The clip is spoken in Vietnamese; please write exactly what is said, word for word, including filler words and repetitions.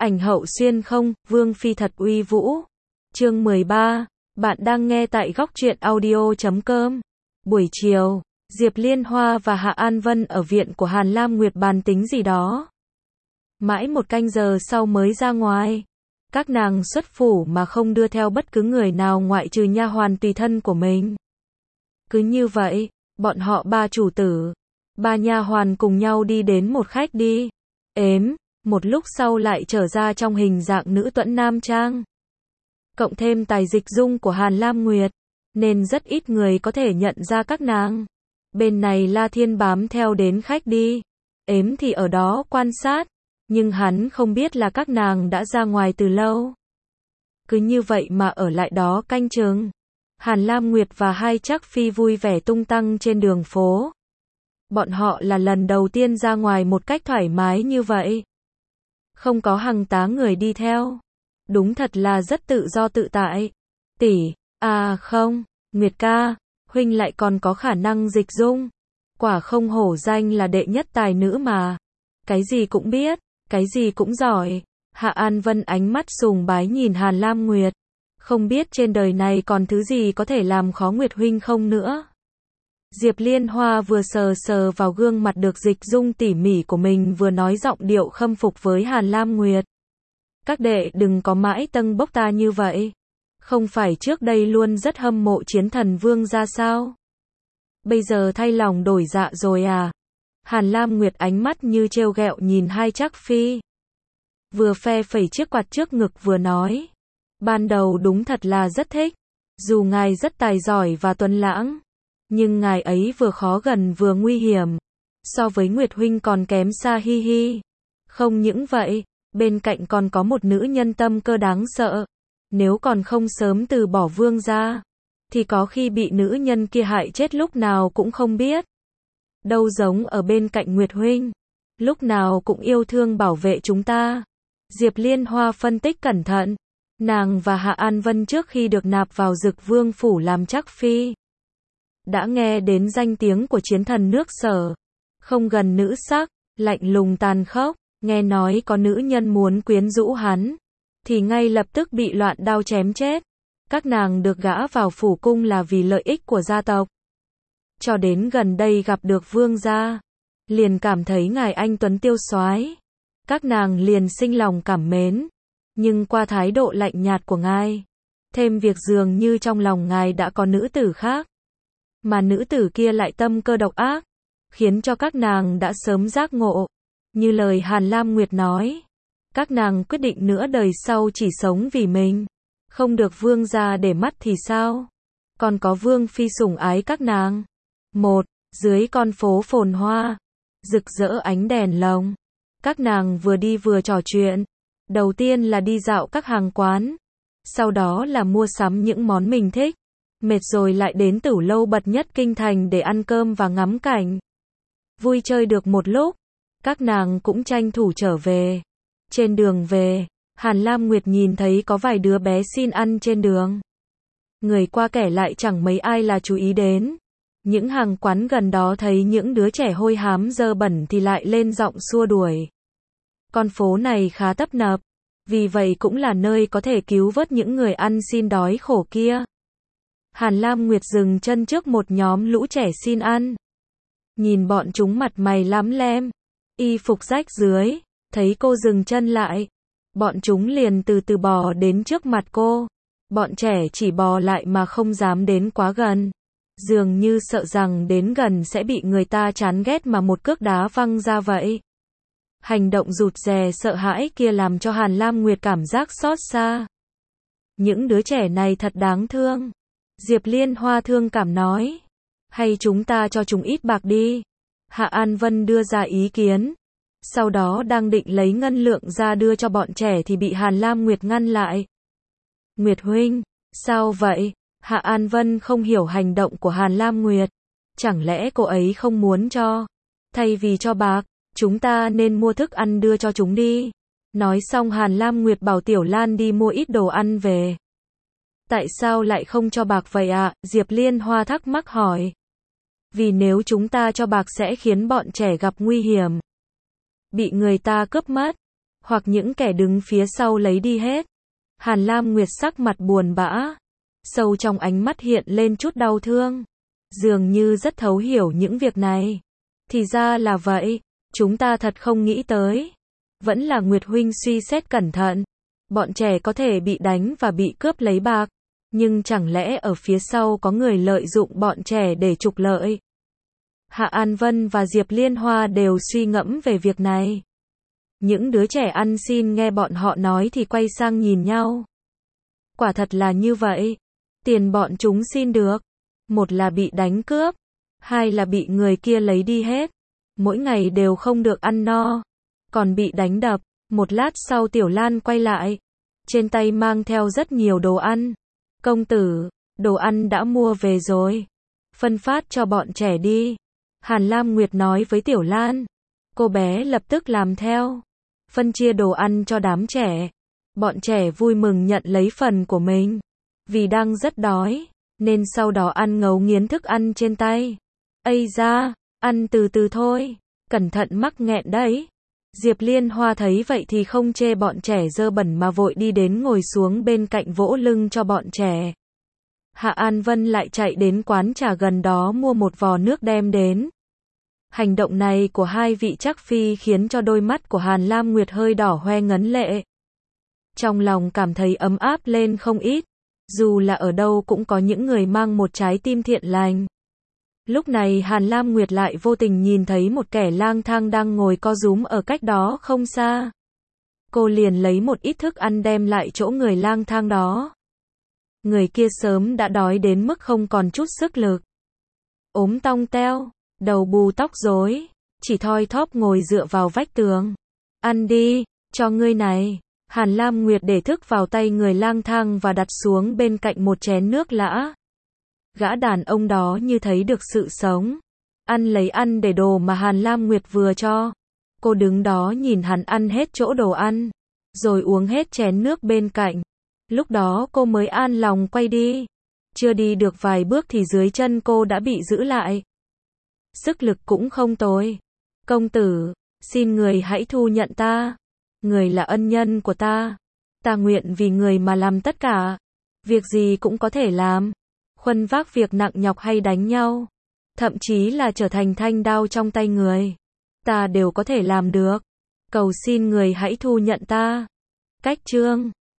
Ảnh hậu xuyên không, vương phi thật uy vũ. Chương mười ba, bạn đang nghe tại góc truyện audio chấm com. Buổi chiều, Diệp Liên Hoa và Hạ An Vân ở viện của Hàn Lam Nguyệt bàn tính gì đó. Mãi một canh giờ sau mới ra ngoài. Các nàng xuất phủ mà không đưa theo bất cứ người nào ngoại trừ nha hoàn tùy thân của mình. Cứ như vậy, bọn họ ba chủ tử, ba nha hoàn cùng nhau đi đến một khách đi. Ếm, một lúc sau lại trở ra trong hình dạng nữ tuẫn nam trang. Cộng thêm tài dịch dung của Hàn Lam Nguyệt, nên rất ít người có thể nhận ra các nàng. Bên này La Thiên bám theo đến khách đi. Ếm thì ở đó quan sát, nhưng hắn không biết là các nàng đã ra ngoài từ lâu. Cứ như vậy mà ở lại đó canh chừng. Hàn Lam Nguyệt và hai Trác Phi vui vẻ tung tăng trên đường phố. Bọn họ là lần đầu tiên ra ngoài một cách thoải mái như vậy. Không có hàng tá người đi theo. Đúng thật là rất tự do tự tại. Tỷ, à không, Nguyệt ca, huynh lại còn có khả năng dịch dung. Quả không hổ danh là đệ nhất tài nữ mà. Cái gì cũng biết, cái gì cũng giỏi. Hạ An Vân ánh mắt sùng bái nhìn Hàn Lam Nguyệt. Không biết trên đời này còn thứ gì có thể làm khó Nguyệt huynh không nữa. Diệp Liên Hoa vừa sờ sờ vào gương mặt được dịch dung tỉ mỉ của mình vừa nói giọng điệu khâm phục với Hàn Lam Nguyệt. Các đệ đừng có mãi tâng bốc ta như vậy. Không phải trước đây luôn rất hâm mộ chiến thần vương ra sao? Bây giờ thay lòng đổi dạ rồi à? Hàn Lam Nguyệt ánh mắt như trêu ghẹo nhìn hai Trác Phi. Vừa phe phẩy chiếc quạt trước ngực vừa nói. Ban đầu đúng thật là rất thích. Dù ngài rất tài giỏi và tuấn lãng. Nhưng ngài ấy vừa khó gần vừa nguy hiểm. So với Nguyệt huynh còn kém xa hi hi. Không những vậy, bên cạnh còn có một nữ nhân tâm cơ đáng sợ. Nếu còn không sớm từ bỏ vương ra, thì có khi bị nữ nhân kia hại chết lúc nào cũng không biết. Đâu giống ở bên cạnh Nguyệt huynh, lúc nào cũng yêu thương bảo vệ chúng ta. Diệp Liên Hoa phân tích cẩn thận. Nàng và Hạ An Vân trước khi được nạp vào Dực Vương phủ làm Trác Phi, đã nghe đến danh tiếng của chiến thần nước Sở. Không gần nữ sắc, lạnh lùng tàn khốc. Nghe nói có nữ nhân muốn quyến rũ hắn, thì ngay lập tức bị loạn đao chém chết. Các nàng được gả vào phủ cung là vì lợi ích của gia tộc. Cho đến gần đây gặp được vương gia, liền cảm thấy ngài anh tuấn tiêu soái. Các nàng liền sinh lòng cảm mến. Nhưng qua thái độ lạnh nhạt của ngài, thêm việc dường như trong lòng ngài đã có nữ tử khác. Mà nữ tử kia lại tâm cơ độc ác, khiến cho các nàng đã sớm giác ngộ. Như lời Hàn Lam Nguyệt nói, các nàng quyết định nửa đời sau chỉ sống vì mình. Không được vương gia để mắt thì sao? Còn có vương phi sủng ái các nàng. Một, dưới con phố phồn hoa, rực rỡ ánh đèn lồng. Các nàng vừa đi vừa trò chuyện. Đầu tiên là đi dạo các hàng quán. Sau đó là mua sắm những món mình thích. Mệt rồi lại đến tửu lâu bậc nhất kinh thành để ăn cơm và ngắm cảnh. Vui chơi được một lúc, các nàng cũng tranh thủ trở về. Trên đường về, Hàn Lam Nguyệt nhìn thấy có vài đứa bé xin ăn trên đường. Người qua kẻ lại chẳng mấy ai là chú ý đến. Những hàng quán gần đó thấy những đứa trẻ hôi hám dơ bẩn thì lại lên giọng xua đuổi. Con phố này khá tấp nập, vì vậy cũng là nơi có thể cứu vớt những người ăn xin đói khổ kia. Hàn Lam Nguyệt dừng chân trước một nhóm lũ trẻ xin ăn. Nhìn bọn chúng mặt mày lắm lem, y phục rách rưới, thấy cô dừng chân lại. Bọn chúng liền từ từ bò đến trước mặt cô. Bọn trẻ chỉ bò lại mà không dám đến quá gần. Dường như sợ rằng đến gần sẽ bị người ta chán ghét mà một cước đá văng ra vậy. Hành động rụt rè sợ hãi kia làm cho Hàn Lam Nguyệt cảm giác xót xa. Những đứa trẻ này thật đáng thương. Diệp Liên Hoa thương cảm nói. Hay chúng ta cho chúng ít bạc đi. Hạ An Vân đưa ra ý kiến. Sau đó đang định lấy ngân lượng ra đưa cho bọn trẻ thì bị Hàn Lam Nguyệt ngăn lại. Nguyệt huynh, sao vậy? Hạ An Vân không hiểu hành động của Hàn Lam Nguyệt. Chẳng lẽ cô ấy không muốn cho? Thay vì cho bạc, chúng ta nên mua thức ăn đưa cho chúng đi. Nói xong Hàn Lam Nguyệt bảo Tiểu Lan đi mua ít đồ ăn về. Tại sao lại không cho bạc vậy ạ? À? Diệp Liên Hoa thắc mắc hỏi. Vì nếu chúng ta cho bạc sẽ khiến bọn trẻ gặp nguy hiểm. Bị người ta cướp mất. hoặc những kẻ đứng phía sau lấy đi hết. Hàn Lam Nguyệt sắc mặt buồn bã, sâu trong ánh mắt hiện lên chút đau thương, dường như rất thấu hiểu những việc này. Thì ra là vậy, chúng ta thật không nghĩ tới. Vẫn là Nguyệt huynh suy xét cẩn thận. Bọn trẻ có thể bị đánh và bị cướp lấy bạc, nhưng chẳng lẽ ở phía sau có người lợi dụng bọn trẻ để trục lợi? Hạ An Vân và Diệp Liên Hoa đều suy ngẫm về việc này. Những đứa trẻ ăn xin nghe bọn họ nói thì quay sang nhìn nhau. Quả thật là như vậy. Tiền bọn chúng xin được, một là bị đánh cướp, hai là bị người kia lấy đi hết. Mỗi ngày đều không được ăn no, còn bị đánh đập. Một lát sau Tiểu Lan quay lại, trên tay mang theo rất nhiều đồ ăn. Công tử, đồ ăn đã mua về rồi, phân phát cho bọn trẻ đi. Hàn Lam Nguyệt nói với Tiểu Lan. Cô bé lập tức làm theo, phân chia đồ ăn cho đám trẻ. Bọn trẻ vui mừng nhận lấy phần của mình, vì đang rất đói, nên sau đó ăn ngấu nghiến thức ăn trên tay. Ây da, ăn từ từ thôi, cẩn thận mắc nghẹn đấy. Diệp Liên Hoa thấy vậy thì không chê bọn trẻ dơ bẩn mà vội đi đến ngồi xuống bên cạnh vỗ lưng cho bọn trẻ. Hạ An Vân lại chạy đến quán trà gần đó mua một vò nước đem đến. Hành động này của hai vị trắc phi khiến cho đôi mắt của Hàn Lam Nguyệt hơi đỏ hoe ngấn lệ. Trong lòng cảm thấy ấm áp lên không ít, dù là ở đâu cũng có những người mang một trái tim thiện lành. Lúc này Hàn Lam Nguyệt lại vô tình nhìn thấy một kẻ lang thang đang ngồi co rúm ở cách đó không xa. Cô liền lấy một ít thức ăn đem lại chỗ người lang thang đó. Người kia sớm đã đói đến mức không còn chút sức lực. Ốm tong teo, đầu bù tóc rối, chỉ thoi thóp ngồi dựa vào vách tường. Ăn đi, cho ngươi này. Hàn Lam Nguyệt để thức vào tay người lang thang và đặt xuống bên cạnh một chén nước lã. Gã đàn ông đó như thấy được sự sống. Ăn lấy ăn để đồ mà Hàn Lam Nguyệt vừa cho. Cô đứng đó nhìn hắn ăn hết chỗ đồ ăn, rồi uống hết chén nước bên cạnh. Lúc đó cô mới an lòng quay đi. Chưa đi được vài bước thì dưới chân cô đã bị giữ lại. Sức lực cũng không tồi. Công tử, xin người hãy thu nhận ta. Người là ân nhân của ta. Ta nguyện vì người mà làm tất cả. Việc gì cũng có thể làm. Khuân vác việc nặng nhọc hay đánh nhau. Thậm chí là trở thành thanh đao trong tay người. Ta đều có thể làm được. Cầu xin người hãy thu nhận ta. Cách chương